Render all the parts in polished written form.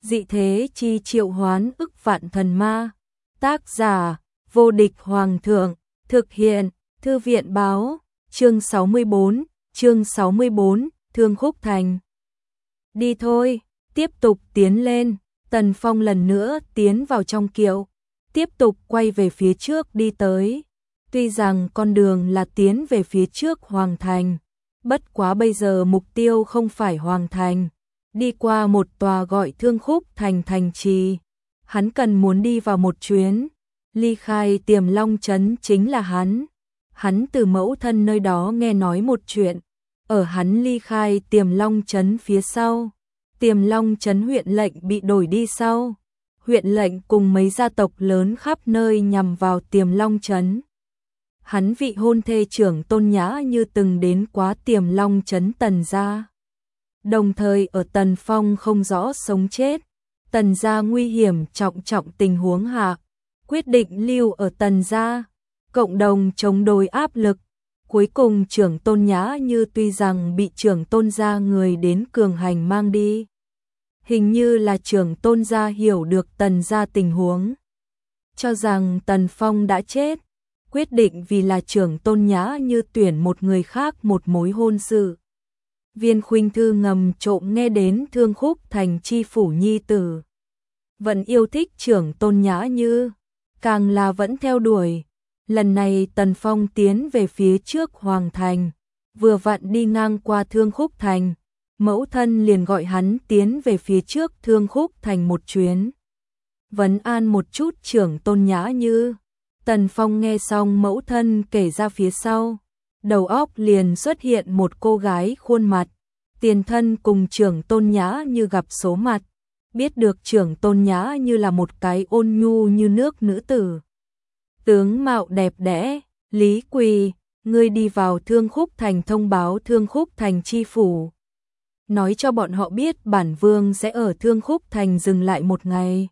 Dị thế chi triệu hoán ức vạn thần ma. Tác giả, vô địch hoàng thượng. Thực hiện, thư viện báo. Chương 64, Thương Khúc Thành. Đi thôi, tiếp tục tiến lên. Tần Phong lần nữa tiến vào trong kiệu, tiếp tục quay về phía trước đi tới. Tuy rằng con đường là tiến về phía trước Hoàng Thành, bất quá bây giờ mục tiêu không phải Hoàng Thành, đi qua một tòa gọi Thương Khúc Thành thành trì. Hắn cần muốn đi vào một chuyến, ly khai Tiềm Long Trấn chính là hắn. Hắn từ mẫu thân nơi đó nghe nói một chuyện, ở hắn ly khai Tiềm Long Trấn phía sau, Tiềm Long Trấn huyện lệnh bị đổi đi sau. Huyện lệnh cùng mấy gia tộc lớn khắp nơi nhằm vào Tiềm Long Trấn. Hắn vị hôn thê trưởng Tôn Nhã Như từng đến quá Tiềm Long Trấn Tần gia. Đồng thời ở Tần Phong không rõ sống chết, Tần gia nguy hiểm trọng trọng tình huống hạ, quyết định lưu ở Tần gia, cộng đồng chống đối áp lực. Cuối cùng trưởng Tôn Nhã Như tuy rằng bị trưởng Tôn gia người đến cường hành mang đi, hình như là trưởng Tôn gia hiểu được Tần gia tình huống, cho rằng Tần Phong đã chết, quyết định vì là trưởng Tôn Nhã Như tuyển một người khác một mối hôn sự. Viên Khuynh Thư ngầm trộm nghe đến Thương Khúc Thành chi phủ nhi tử vẫn yêu thích trưởng Tôn Nhã Như, càng là vẫn theo đuổi. Lần này Tần Phong tiến về phía trước Hoàng Thành, vừa vặn đi ngang qua Thương Khúc Thành, mẫu thân liền gọi hắn tiến về phía trước Thương Khúc Thành một chuyến, vấn an một chút trưởng Tôn Nhã Như. Tần Phong nghe xong mẫu thân kể ra phía sau, đầu óc liền xuất hiện một cô gái khuôn mặt, tiền thân cùng trưởng Tôn Nhã Như gặp số mặt, biết được trưởng Tôn Nhã Như là một cái ôn nhu như nước nữ tử. Tướng mạo đẹp đẽ. Lý Quỳ, ngươi đi vào Thương Khúc Thành thông báo Thương Khúc Thành chi phủ, nói cho bọn họ biết bản vương sẽ ở Thương Khúc Thành dừng lại một ngày.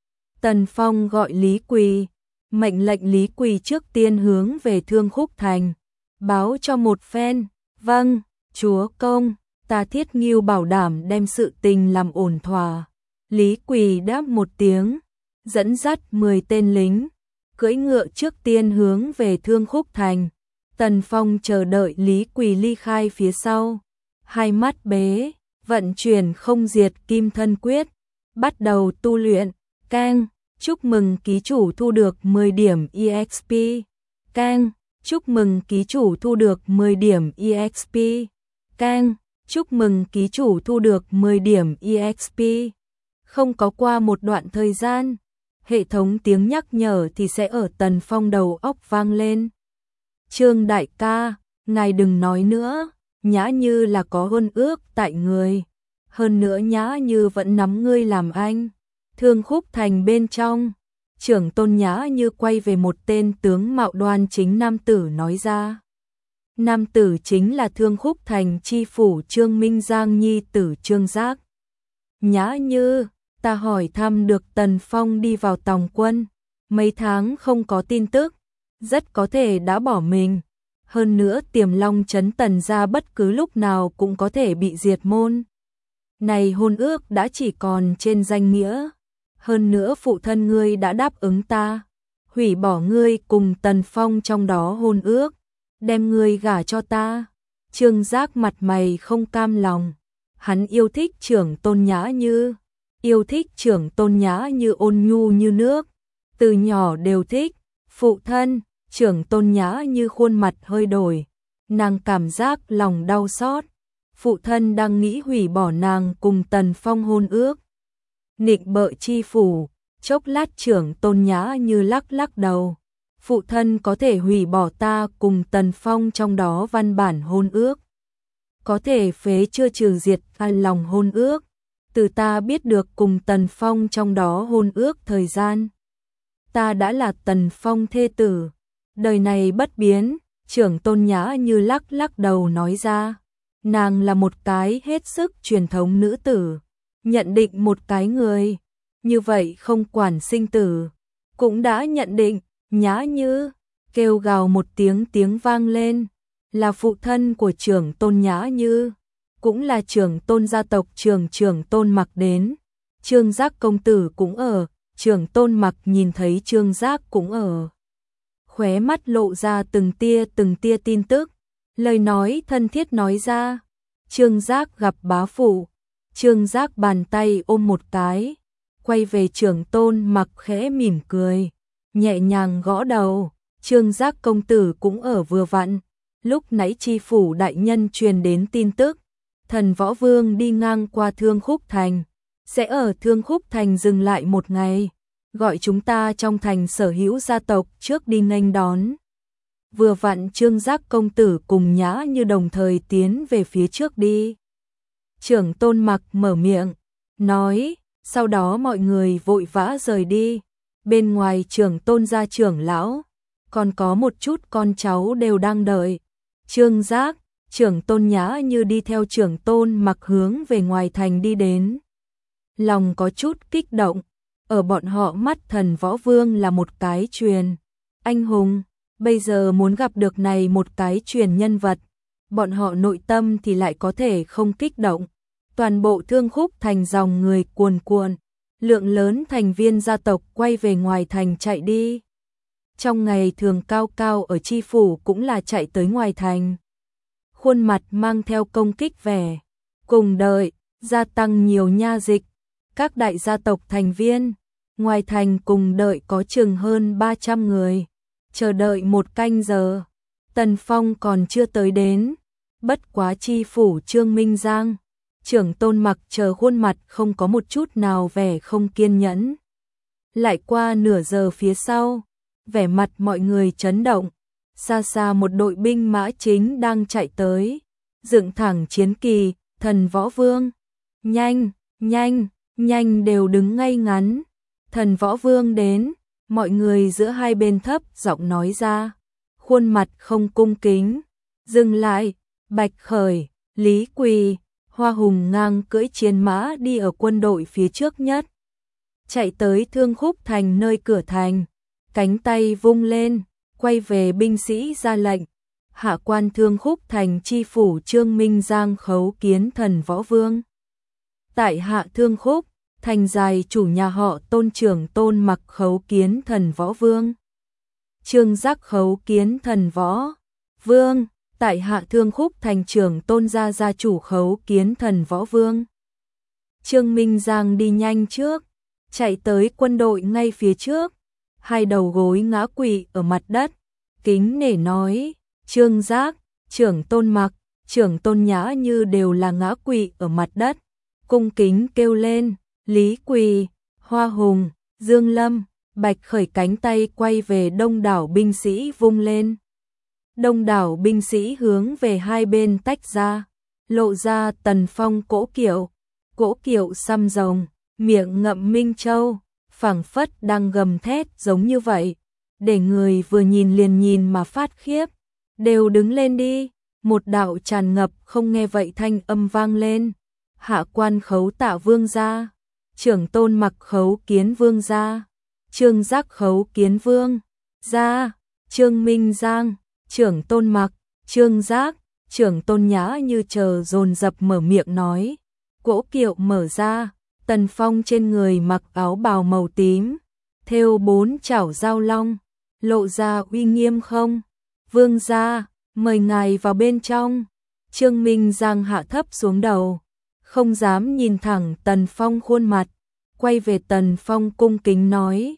Tần Phong gọi Lý Quỳ, mệnh lệnh Lý Quỳ trước tiên hướng về Thương Khúc Thành, báo cho một phen. Vâng, chúa công, ta thiết nghiêu bảo đảm đem sự tình làm ổn thỏa. Lý Quỳ đáp một tiếng, dẫn dắt 10 tên lính, cưỡi ngựa trước tiên hướng về Thương Khúc Thành. Tần Phong chờ đợi Lý Quỳ ly khai phía sau, hai mắt bế, vận chuyển không diệt kim thân quyết, bắt đầu tu luyện. Keng, chúc mừng ký chủ thu được 10 điểm EXP. Keng, chúc mừng ký chủ thu được 10 điểm EXP. Keng, chúc mừng ký chủ thu được 10 điểm EXP. Không có qua một đoạn thời gian, hệ thống tiếng nhắc nhở thì sẽ ở Tần Phong đầu óc vang lên. Trương đại ca, ngài đừng nói nữa, Nhã Như là có hôn ước tại người. Hơn nữa Nhã Như vẫn nắm ngươi làm anh. Thương Khúc Thành bên trong, trưởng Tôn Nhã Như quay về một tên tướng mạo đoan chính nam tử nói ra. Nam tử chính là Thương Khúc Thành chi phủ Trương Minh Giang nhi tử Trương Giác. Nhã Như, ta hỏi thăm được Tần Phong đi vào tòng quân, mấy tháng không có tin tức, rất có thể đã bỏ mình. Hơn nữa Tiềm Long Trấn Tần gia bất cứ lúc nào cũng có thể bị diệt môn. Này hôn ước đã chỉ còn trên danh nghĩa. Hơn nữa phụ thân ngươi đã đáp ứng ta, hủy bỏ ngươi cùng Tần Phong trong đó hôn ước, đem ngươi gả cho ta. Trương Giác mặt mày không cam lòng, hắn yêu thích trưởng Tôn Nhã Như. Yêu thích trưởng Tôn Nhã Như ôn nhu như nước, từ nhỏ đều thích. Phụ thân, trưởng Tôn Nhã Như khuôn mặt hơi đổi, nàng cảm giác lòng đau xót. Phụ thân đang nghĩ hủy bỏ nàng cùng Tần Phong hôn ước. Nịnh bợ chi phủ, chốc lát trưởng Tôn Nhã Như lắc lắc đầu. Phụ thân có thể hủy bỏ ta cùng Tần Phong trong đó văn bản hôn ước, có thể phế chưa trừ diệt lòng hôn ước. Từ ta biết được cùng Tần Phong trong đó hôn ước thời gian, ta đã là Tần Phong thê tử, đời này bất biến. Trưởng Tôn Nhã Như lắc lắc đầu nói ra, nàng là một cái hết sức truyền thống nữ tử, nhận định một cái người, như vậy không quản sinh tử, cũng đã nhận định. Nhã Như, kêu gào một tiếng, tiếng vang lên, là phụ thân của trưởng Tôn Nhã Như, cũng là trưởng Tôn gia tộc trưởng Tôn Mặc đến. Trương Giác công tử cũng ở, Trưởng Tôn Mặc nhìn thấy Trương Giác cũng ở. Khóe mắt lộ ra từng tia tin tức, lời nói thân thiết nói ra. Trương Giác gặp bá phụ, Trương Giác bàn tay ôm một cái, quay về Trưởng Tôn Mặc khẽ mỉm cười, nhẹ nhàng gõ đầu. Trương Giác công tử cũng ở vừa vặn, lúc nãy chi phủ đại nhân truyền đến tin tức, Thần Võ Vương đi ngang qua Thương Khúc Thành, sẽ ở Thương Khúc Thành dừng lại một ngày, gọi chúng ta trong thành sở hữu gia tộc trước đi nghênh đón. Vừa vặn Trương Giác công tử cùng Nhã Như đồng thời tiến về phía trước đi. Trưởng Tôn Mặc mở miệng, nói, sau đó mọi người vội vã rời đi. Bên ngoài Trưởng Tôn gia trưởng lão, còn có một chút con cháu đều đang đợi. Trương Giác, Trưởng Tôn Nhã Như đi theo Trưởng Tôn Mặc hướng về ngoài thành đi đến. Lòng có chút kích động, ở bọn họ mắt Thần Võ Vương là một cái truyền anh hùng, bây giờ muốn gặp được này một cái truyền nhân vật, bọn họ nội tâm thì lại có thể không kích động. Toàn bộ Thương Khúc Thành dòng người cuồn cuộn, lượng lớn thành viên gia tộc quay về ngoài thành chạy đi. Trong ngày thường Cao Cao ở chi phủ cũng là chạy tới ngoài thành. Khuôn mặt mang theo công kích vẻ, cùng đợi, gia tăng nhiều nha dịch. Các đại gia tộc thành viên, ngoài thành cùng đợi có chừng hơn 300 người. Chờ đợi một canh giờ, Tần Phong còn chưa tới đến. Bất quá chi phủ Trương Minh Giang, Trưởng Tôn Mặc chờ khuôn mặt không có một chút nào vẻ không kiên nhẫn. Lại qua nửa giờ phía sau, vẻ mặt mọi người chấn động, xa xa một đội binh mã chính đang chạy tới, dựng thẳng chiến kỳ, Thần Võ Vương. Nhanh, nhanh, nhanh đều đứng ngay ngắn. Thần Võ Vương đến, mọi người giữa hai bên thấp giọng nói ra, khuôn mặt không cung kính. Dừng lại, Bạch Khởi, Lý Quỳ, Hoa Hùng ngang cưỡi chiến mã đi ở quân đội phía trước nhất. Chạy tới Thương Khúc Thành nơi cửa thành, cánh tay vung lên, quay về binh sĩ ra lệnh. Hạ quan Thương Khúc Thành chi phủ Trương Minh Giang khấu kiến Thần Võ Vương. Tại hạ Thương Khúc Thành dài chủ nhà họ Tôn Trưởng Tôn Mặc khấu kiến Thần Võ Vương. Trương Giác khấu kiến Thần Võ Vương. Tại hạ Thương Khúc Thành Trưởng Tôn gia gia chủ khấu kiến Thần Võ Vương. Trương Minh Giang đi nhanh trước, chạy tới quân đội ngay phía trước, hai đầu gối ngã quỵ ở mặt đất, kính nể nói, Trương Giác, Trưởng Tôn Mặc, Trưởng Tôn Nhã Như đều là ngã quỵ ở mặt đất, cung kính kêu lên, Lý Quỳ, Hoa Hùng, Dương Lâm, Bạch Khởi cánh tay quay về đông đảo binh sĩ vung lên. Đông đảo binh sĩ hướng về hai bên tách ra, lộ ra Tần Phong cỗ kiệu xăm rồng, miệng ngậm minh châu, phảng phất đang gầm thét giống như vậy, để người vừa nhìn liền nhìn mà phát khiếp. Đều đứng lên đi, một đạo tràn ngập không nghe vậy thanh âm vang lên. Hạ quan khấu tạ vương gia, Trưởng Tôn Mặc khấu kiến vương gia, Trương Giác khấu kiến vương gia, Trương Minh Giang, Trưởng Tôn Mặc, Trương Giác, Trưởng Tôn Nhã Như chờ dồn dập mở miệng nói. Cỗ kiệu mở ra, Tần Phong trên người mặc áo bào màu tím, thêu 4 chảo giao long, lộ ra uy nghiêm không? Vương gia, mời ngài vào bên trong. Trương Minh Giang hạ thấp xuống đầu, không dám nhìn thẳng Tần Phong khuôn mặt, quay về Tần Phong cung kính nói,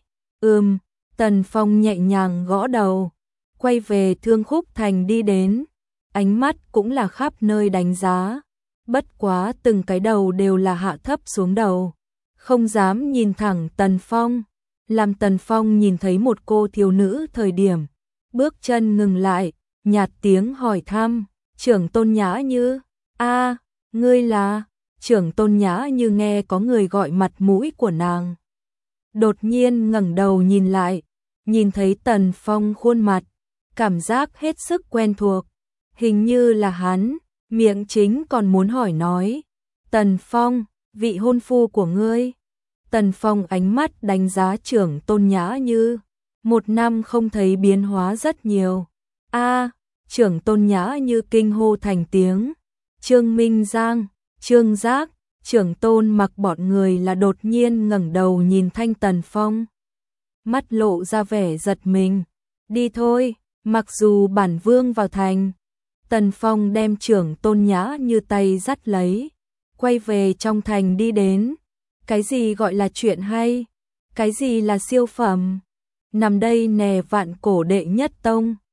Tần Phong nhẹ nhàng gõ đầu, quay về Thương Khúc Thành đi đến, ánh mắt cũng là khắp nơi đánh giá, bất quá từng cái đầu đều là hạ thấp xuống đầu, không dám nhìn thẳng Tần Phong, làm Tần Phong nhìn thấy một cô thiếu nữ thời điểm, bước chân ngừng lại, nhạt tiếng hỏi thăm, Trưởng Tôn Nhã Như, ngươi là? Trưởng Tôn Nhã Như nghe có người gọi mặt mũi của nàng, đột nhiên ngẩng đầu nhìn lại, nhìn thấy Tần Phong khuôn mặt, cảm giác hết sức quen thuộc, hình như là hắn, miệng chính còn muốn hỏi nói, Tần Phong, vị hôn phu của ngươi. Tần Phong ánh mắt đánh giá Trưởng Tôn Nhã Như, 1 năm không thấy biến hóa rất nhiều. Trưởng Tôn Nhã Như kinh hô thành tiếng, Trương Minh Giang, Trương Giác, Trưởng tôn mặc bọn người là đột nhiên ngẩng đầu nhìn Thanh Tần Phong. Mắt lộ ra vẻ giật mình. Đi thôi, mặc dù bản vương vào thành. Tần Phong đem trưởng tôn Nhã Như tay dắt lấy. Quay về trong thành đi đến. Cái gì gọi là chuyện hay? Cái gì là siêu phẩm? Nằm đây nè Vạn Cổ đệ nhất tông.